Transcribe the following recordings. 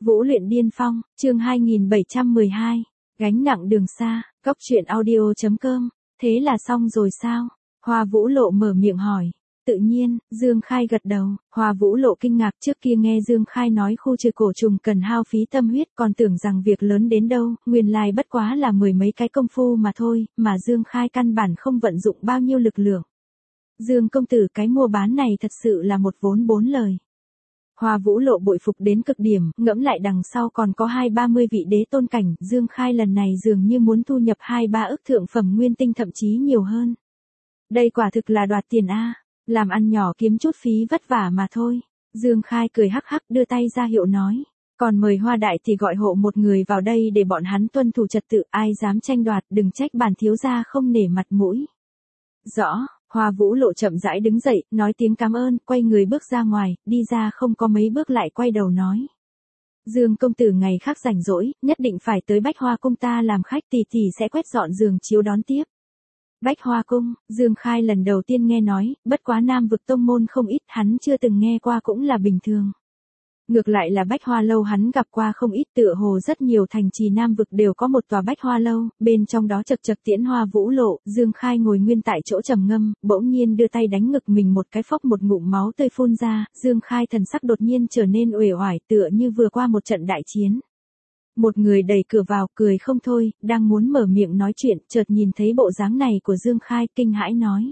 Vũ luyện điên phong, chương 2712, gánh nặng đường xa, cốc truyện audio.com, thế là xong rồi sao? Hoa Vũ Lộ mở miệng hỏi. Tự nhiên, Dương Khai gật đầu, Hoa Vũ Lộ kinh ngạc trước kia nghe Dương Khai nói khu trừ cổ trùng cần hao phí tâm huyết còn tưởng rằng việc lớn đến đâu, nguyên lai bất quá là mười mấy cái công phu mà thôi, mà Dương Khai căn bản không vận dụng bao nhiêu lực lượng. Dương công tử cái mua bán này thật sự là một vốn bốn lời. Hoa Vũ Lộ bội phục đến cực điểm, ngẫm lại đằng sau còn có 20-30 vị đế tôn cảnh, Dương Khai lần này dường như muốn thu nhập 2-3 ức thượng phẩm nguyên tinh thậm chí nhiều hơn. Đây quả thực là đoạt tiền a, làm ăn nhỏ kiếm chút phí vất vả mà thôi. Dương Khai cười hắc hắc đưa tay ra hiệu nói, còn mời Hoa đại thì gọi hộ một người vào đây để bọn hắn tuân thủ trật tự, ai dám tranh đoạt đừng trách bản thiếu gia không nể mặt mũi. Rõ. Hoa Vũ Lộ chậm rãi đứng dậy, nói tiếng cảm ơn, quay người bước ra ngoài, đi ra không có mấy bước lại quay đầu nói. Dương công tử ngày khác rảnh rỗi, nhất định phải tới Bách Hoa cung ta làm khách, tỷ tỷ sẽ quét dọn giường chiếu đón tiếp. Bách Hoa cung, Dương Khai lần đầu tiên nghe nói, bất quá Nam vực tông môn không ít, hắn chưa từng nghe qua cũng là bình thường. Ngược lại là Bách Hoa lâu hắn gặp qua không ít, tựa hồ rất nhiều thành trì Nam vực đều có một tòa Bách Hoa lâu, bên trong đó chật chật tiễn Hoa Vũ Lộ, Dương Khai ngồi nguyên tại chỗ trầm ngâm, bỗng nhiên đưa tay đánh ngực mình một cái, phốc một ngụm máu tươi phun ra, Dương Khai thần sắc đột nhiên trở nên uể oải, tựa như vừa qua một trận đại chiến. Một người đẩy cửa vào, cười không thôi, đang muốn mở miệng nói chuyện, chợt nhìn thấy bộ dáng này của Dương Khai, kinh hãi nói: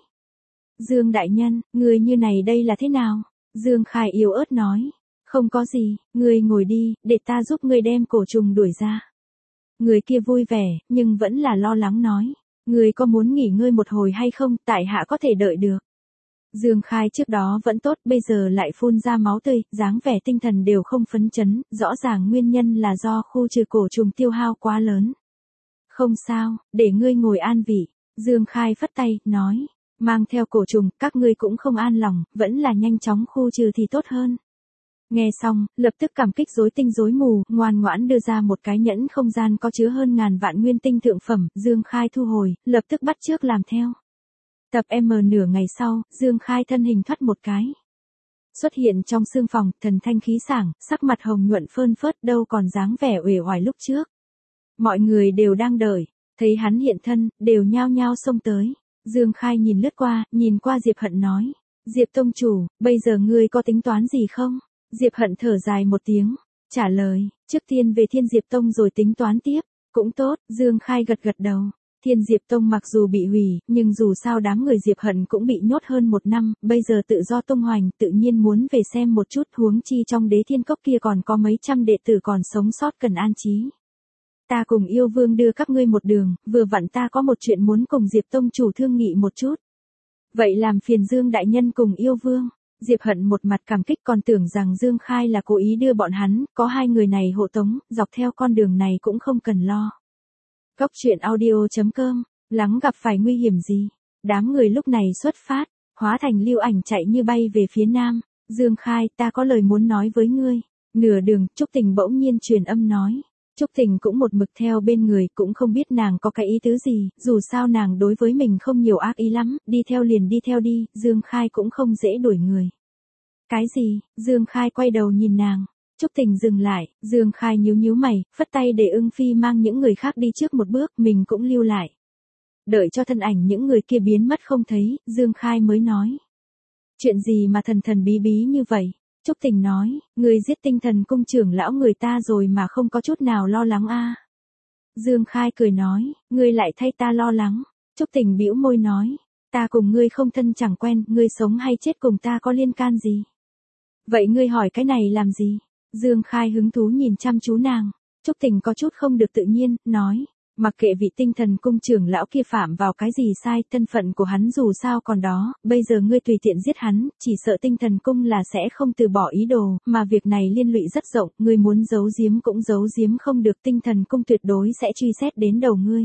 Dương đại nhân, người như này đây là thế nào? Dương Khai yếu ớt nói: Không có gì, ngươi ngồi đi, để ta giúp ngươi đem cổ trùng đuổi ra. Người kia vui vẻ, nhưng vẫn là lo lắng nói: Ngươi có muốn nghỉ ngơi một hồi hay không, tại hạ có thể đợi được. Dương Khai trước đó vẫn tốt, bây giờ lại phun ra máu tươi, dáng vẻ tinh thần đều không phấn chấn, rõ ràng nguyên nhân là do khu trừ cổ trùng tiêu hao quá lớn. Không sao, để ngươi ngồi an vị. Dương Khai phất tay, nói: Mang theo cổ trùng, các ngươi cũng không an lòng, vẫn là nhanh chóng khu trừ thì tốt hơn. Nghe xong, lập tức cảm kích rối tinh rối mù, ngoan ngoãn đưa ra một cái nhẫn không gian có chứa hơn ngàn vạn nguyên tinh thượng phẩm, Dương Khai thu hồi, lập tức bắt chước làm theo. Tập nửa ngày sau, Dương Khai thân hình thoát một cái. Xuất hiện trong sương phòng, thần thanh khí sảng, sắc mặt hồng nhuận phơn phớt, đâu còn dáng vẻ uể oải lúc trước. Mọi người đều đang đợi, thấy hắn hiện thân, đều nhao nhao xông tới. Dương Khai nhìn lướt qua, nhìn qua Diệp Hận nói: Diệp tông chủ, bây giờ ngươi có tính toán gì không? Diệp Hận thở dài một tiếng, trả lời: Trước tiên về Thiên Diệp Tông rồi tính toán tiếp. Cũng tốt, Dương Khai gật gật đầu. Thiên Diệp Tông mặc dù bị hủy, nhưng dù sao đám người Diệp Hận cũng bị nhốt hơn một năm, bây giờ tự do tung hoành, tự nhiên muốn về xem một chút, huống chi trong Đế Thiên Cốc kia còn có mấy trăm đệ tử còn sống sót cần an trí. Ta cùng Yêu Vương đưa các ngươi một đường, vừa vặn ta có một chuyện muốn cùng Diệp Tông chủ thương nghị một chút. Vậy làm phiền Dương đại nhân cùng Yêu Vương. Diệp Hận một mặt cảm kích, còn tưởng rằng Dương Khai là cố ý đưa bọn hắn, có hai người này hộ tống, dọc theo con đường này cũng không cần lo. Cốc truyện audio.com, lắng gặp phải nguy hiểm gì? Đám người lúc này xuất phát, hóa thành lưu ảnh chạy như bay về phía nam. Dương Khai, ta có lời muốn nói với ngươi. Nửa đường, Trúc Tình bỗng nhiên truyền âm nói. Trúc Tình cũng một mực theo bên người, cũng không biết nàng có cái ý tứ gì, dù sao nàng đối với mình không nhiều ác ý lắm, đi theo liền đi theo đi, Dương Khai cũng không dễ đuổi người. Cái gì? Dương Khai quay đầu nhìn nàng. Trúc Tình dừng lại, Dương Khai nhíu nhíu mày, phất tay để Ưng Phi mang những người khác đi trước một bước, mình cũng lưu lại. Đợi cho thân ảnh những người kia biến mất không thấy, Dương Khai mới nói. Chuyện gì mà thần thần bí bí như vậy? Trúc Tình nói, người giết Tinh Thần cung trưởng lão người ta rồi mà không có chút nào lo lắng a. Dương Khai cười nói, ngươi lại thay ta lo lắng. Trúc Tình bĩu môi nói, ta cùng ngươi không thân chẳng quen, ngươi sống hay chết cùng ta có liên can gì? Vậy ngươi hỏi cái này làm gì? Dương Khai hứng thú nhìn chăm chú nàng. Trúc Tình có chút không được tự nhiên, nói, mặc kệ vị Tinh Thần cung trưởng lão kia phạm vào cái gì sai, thân phận của hắn dù sao còn đó, bây giờ ngươi tùy tiện giết hắn, chỉ sợ Tinh Thần cung là sẽ không từ bỏ ý đồ, mà việc này liên lụy rất rộng, ngươi muốn giấu giếm cũng giấu giếm không được, Tinh Thần cung tuyệt đối sẽ truy xét đến đầu ngươi.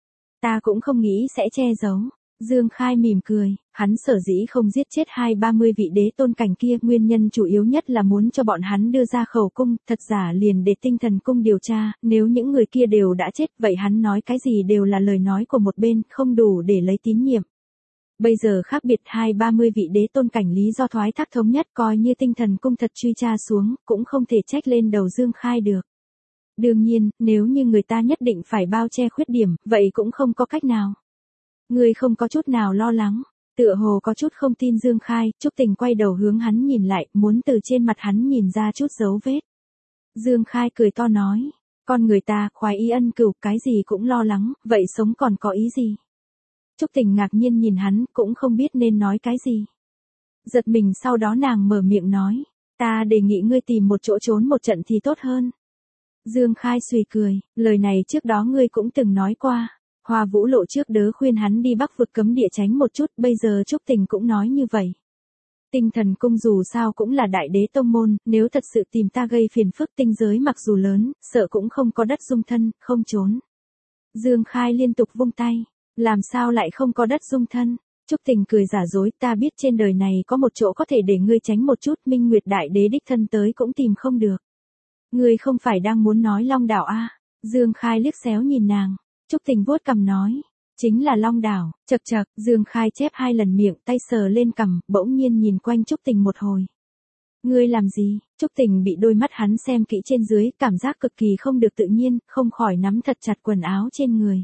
Ta cũng không nghĩ sẽ che giấu. Dương Khai mỉm cười, hắn sở dĩ không giết chết 20-30 vị đế tôn cảnh kia, nguyên nhân chủ yếu nhất là muốn cho bọn hắn đưa ra khẩu cung, thật giả liền để Tinh Thần cung điều tra, nếu những người kia đều đã chết, vậy hắn nói cái gì đều là lời nói của một bên, không đủ để lấy tín nhiệm. Bây giờ khác biệt 20-30 vị đế tôn cảnh lý do thoái thác thống nhất coi như tinh thần cung thật truy tra xuống, cũng không thể trách lên đầu Dương Khai được. Đương nhiên, nếu như người ta nhất định phải bao che khuyết điểm, vậy cũng không có cách nào. Ngươi không có chút nào lo lắng, tựa hồ có chút không tin Dương Khai, Trúc Tình quay đầu hướng hắn nhìn lại, muốn từ trên mặt hắn nhìn ra chút dấu vết. Dương Khai cười to nói, con người ta khoái ý ân cửu, cái gì cũng lo lắng, vậy sống còn có ý gì? Trúc Tình ngạc nhiên nhìn hắn, cũng không biết nên nói cái gì. Giật mình sau đó nàng mở miệng nói, ta đề nghị ngươi tìm một chỗ trốn một trận thì tốt hơn. Dương Khai suy cười, lời này trước đó ngươi cũng từng nói qua. Hoa Vũ Lộ trước đớ khuyên hắn đi Bắc vực cấm địa tránh một chút, bây giờ Trúc Tình cũng nói như vậy. Tinh thần cung dù sao cũng là đại đế tông môn, nếu thật sự tìm ta gây phiền phức tinh giới mặc dù lớn, sợ cũng không có đất dung thân, không trốn. Dương Khai liên tục vung tay, làm sao lại không có đất dung thân? Trúc Tình cười giả dối, ta biết trên đời này có một chỗ có thể để ngươi tránh một chút, Minh Nguyệt đại đế đích thân tới cũng tìm không được. Ngươi không phải đang muốn nói Long Đảo a? Dương Khai liếc xéo nhìn nàng. Trúc Tình vuốt cằm nói, chính là Long Đảo. Chậc chậc, Dương Khai chép 2 lần miệng, tay sờ lên cằm, bỗng nhiên nhìn quanh Trúc Tình một hồi. Ngươi làm gì? Trúc Tình bị đôi mắt hắn xem kỹ trên dưới, cảm giác cực kỳ không được tự nhiên, không khỏi nắm thật chặt quần áo trên người.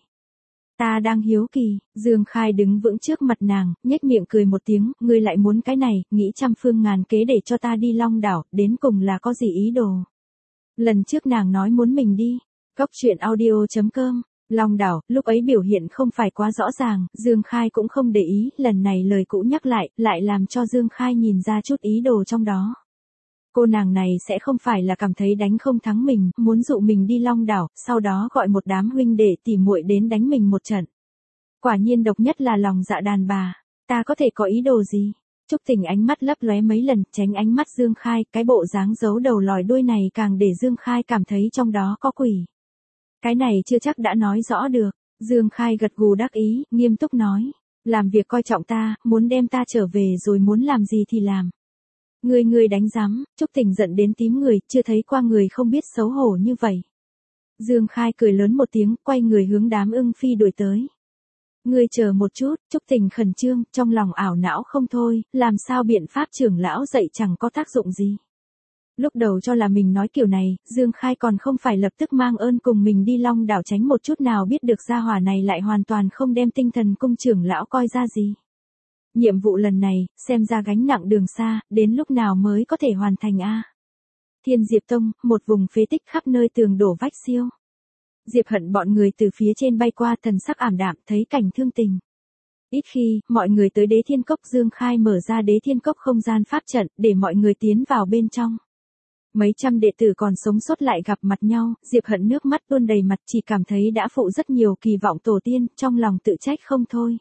Ta đang hiếu kỳ. Dương Khai đứng vững trước mặt nàng, nhếch miệng cười một tiếng, ngươi lại muốn cái này, nghĩ trăm phương ngàn kế để cho ta đi Long Đảo, đến cùng là có gì ý đồ? Lần trước nàng nói muốn mình đi. Cóc truyện audio.com. Long Đảo, lúc ấy biểu hiện không phải quá rõ ràng, Dương Khai cũng không để ý, lần này lời cũ nhắc lại làm cho Dương Khai nhìn ra chút ý đồ trong đó. Cô nàng này sẽ không phải là cảm thấy đánh không thắng mình, muốn dụ mình đi Long Đảo, sau đó gọi một đám huynh đệ tỉ muội đến đánh mình một trận. Quả nhiên độc nhất là lòng dạ đàn bà, ta có thể có ý đồ gì? Trúc Tình ánh mắt lấp lóe mấy lần, tránh ánh mắt Dương Khai, cái bộ dáng giấu đầu lòi đuôi này càng để Dương Khai cảm thấy trong đó có quỷ. Cái này chưa chắc đã nói rõ được. Dương Khai gật gù đắc ý, nghiêm túc nói. Làm việc coi trọng ta, muốn đem ta trở về rồi muốn làm gì thì làm. Ngươi đánh giám, Trúc Tình giận đến tím người, chưa thấy qua người không biết xấu hổ như vậy. Dương Khai cười lớn một tiếng, quay người hướng đám ưng phi đuổi tới. Ngươi chờ một chút, Trúc Tình khẩn trương, trong lòng ảo não không thôi, làm sao biện pháp trưởng lão dạy chẳng có tác dụng gì. Lúc đầu cho là mình nói kiểu này, Dương Khai còn không phải lập tức mang ơn cùng mình đi Long Đảo tránh một chút nào biết được gia hỏa này lại hoàn toàn không đem tinh thần cung trưởng lão coi ra gì. Nhiệm vụ lần này, xem ra gánh nặng đường xa, đến lúc nào mới có thể hoàn thành a? Thiên Diệp Tông, một vùng phế tích khắp nơi tường đổ vách siêu. Diệp Hận bọn người từ phía trên bay qua, thần sắc ảm đạm, thấy cảnh thương tình. Ít khi, mọi người tới Đế Thiên Cốc, Dương Khai mở ra Đế Thiên Cốc không gian pháp trận, để mọi người tiến vào bên trong. Mấy trăm đệ tử còn sống sót lại gặp mặt nhau, Diệp Hận nước mắt tuôn đầy mặt, chỉ cảm thấy đã phụ rất nhiều kỳ vọng tổ tiên, trong lòng tự trách không thôi.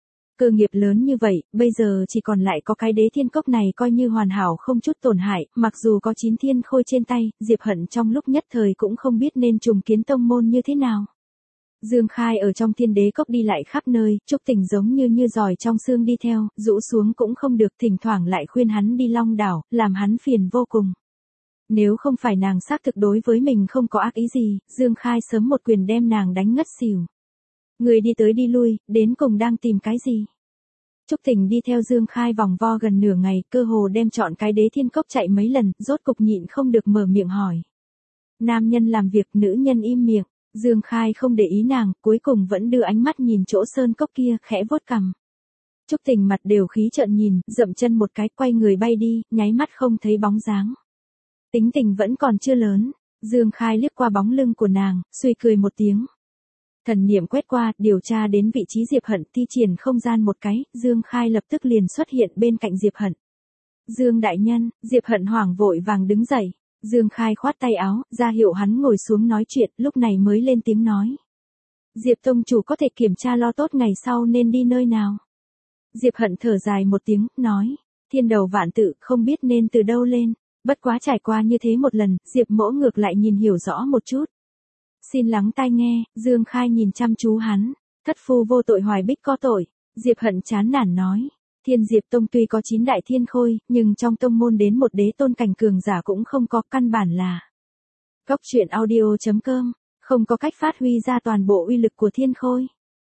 Cơ nghiệp lớn như vậy, bây giờ chỉ còn lại có cái Đế Thiên Cốc này coi như hoàn hảo không chút tổn hại, mặc dù có 9 thiên khôi trên tay, Diệp Hận trong lúc nhất thời cũng không biết nên trùng kiến tông môn như thế nào. Dương Khai ở trong Thiên Đế Cốc đi lại khắp nơi, Trúc Tình giống như giỏi trong xương đi theo, rũ xuống cũng không được, thỉnh thoảng lại khuyên hắn đi Long Đảo, làm hắn phiền vô cùng. Nếu không phải nàng xác thực đối với mình không có ác ý gì, Dương Khai sớm một quyền đem nàng đánh ngất xỉu. Người đi tới đi lui, đến cùng đang tìm cái gì? Trúc Tình đi theo Dương Khai vòng vo gần nửa ngày, cơ hồ đem chọn cái Đế Thiên Cốc chạy mấy lần, rốt cục nhịn không được mở miệng hỏi. Nam nhân làm việc, nữ nhân im miệng. Dương Khai không để ý nàng, cuối cùng vẫn đưa ánh mắt nhìn chỗ sơn cốc kia, khẽ vuốt cằm. Trúc Tình mặt đều khí trợn nhìn, dậm chân một cái, quay người bay đi, nháy mắt không thấy bóng dáng. Tính tình vẫn còn chưa lớn. Dương Khai liếc qua bóng lưng của nàng, suy cười một tiếng. Thần niệm quét qua, điều tra đến vị trí Diệp Hận, thi triển không gian một cái, Dương Khai lập tức liền xuất hiện bên cạnh Diệp Hận. Dương đại nhân, Diệp Hận hoảng vội vàng đứng dậy. Dương Khai khoát tay áo, ra hiệu hắn ngồi xuống nói chuyện, lúc này mới lên tiếng nói. Diệp tông chủ có thể kiểm tra lo tốt ngày sau nên đi nơi nào. Diệp Hận thở dài một tiếng, nói. Thiên đầu vạn tự, không biết nên từ đâu lên. Bất quá trải qua như thế một lần, Diệp mỗ ngược lại nhìn hiểu rõ một chút. Xin lắng tai nghe, Dương Khai nhìn chăm chú hắn. Thất phu vô tội hoài bích có tội. Diệp Hận chán nản nói. Thiên Diệp Tông tuy có 9 đại thiên khôi, nhưng trong tông môn đến một đế tôn cảnh cường giả cũng không có, căn bản là. Cóc truyện audio.com, không có cách phát huy ra toàn bộ uy lực của thiên khôi.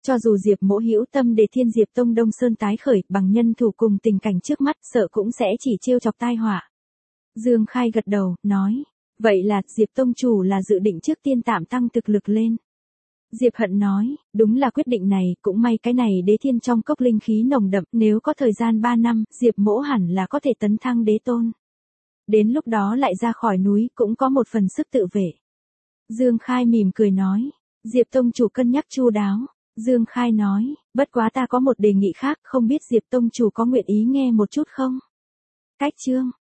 Cho dù Diệp Mỗ hữu tâm để Thiên Diệp Tông Đông Sơn tái khởi, bằng nhân thủ cùng tình cảnh trước mắt, sợ cũng sẽ chỉ trêu chọc tai họa. Dương Khai gật đầu, nói, vậy là Diệp Tông chủ là dự định trước tiên tạm tăng thực lực lên. Diệp Hận nói, đúng là quyết định này, cũng may cái này đế thiên trong cốc linh khí nồng đậm, nếu có thời gian 3 năm, Diệp Mỗ hẳn là có thể tấn thăng đế tôn. Đến lúc đó lại ra khỏi núi, cũng có một phần sức tự vệ. Dương Khai mỉm cười nói, Diệp Tông chủ cân nhắc chu đáo. Dương Khai nói, bất quá ta có một đề nghị khác, không biết Diệp Tông chủ có nguyện ý nghe một chút không? Cách chương